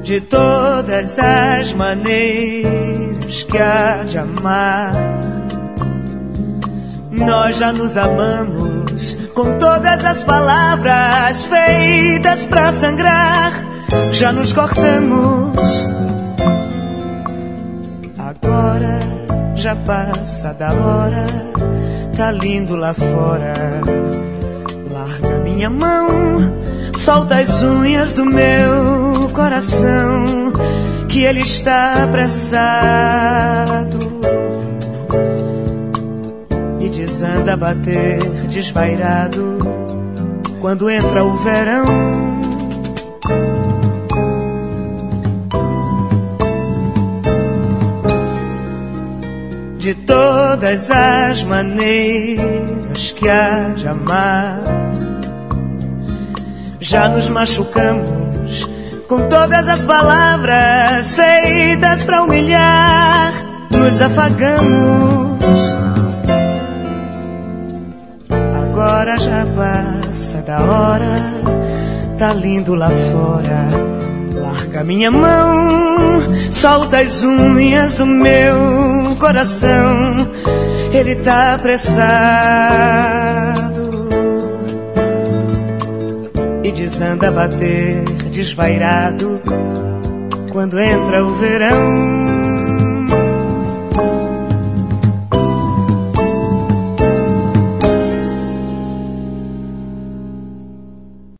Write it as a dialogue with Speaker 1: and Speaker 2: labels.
Speaker 1: De todas as maneiras que há de amar, nós já nos amamos com todas as palavras feitas pra sangrar. Já nos cortamos, agora já passa da hora. Tá lindo lá fora. Larga minha mão, solta as unhas do meu coração, que ele está apressado e desanda a bater desvairado quando entra o verão. De todas as maneiras que há de amar, já nos machucamos com todas as palavras feitas pra humilhar. Nos afagamos, agora já passa da hora. Tá lindo lá fora. Larga minha mão, solta as unhas do meu coração, ele tá apressado e desanda a bater desvairado quando entra o verão.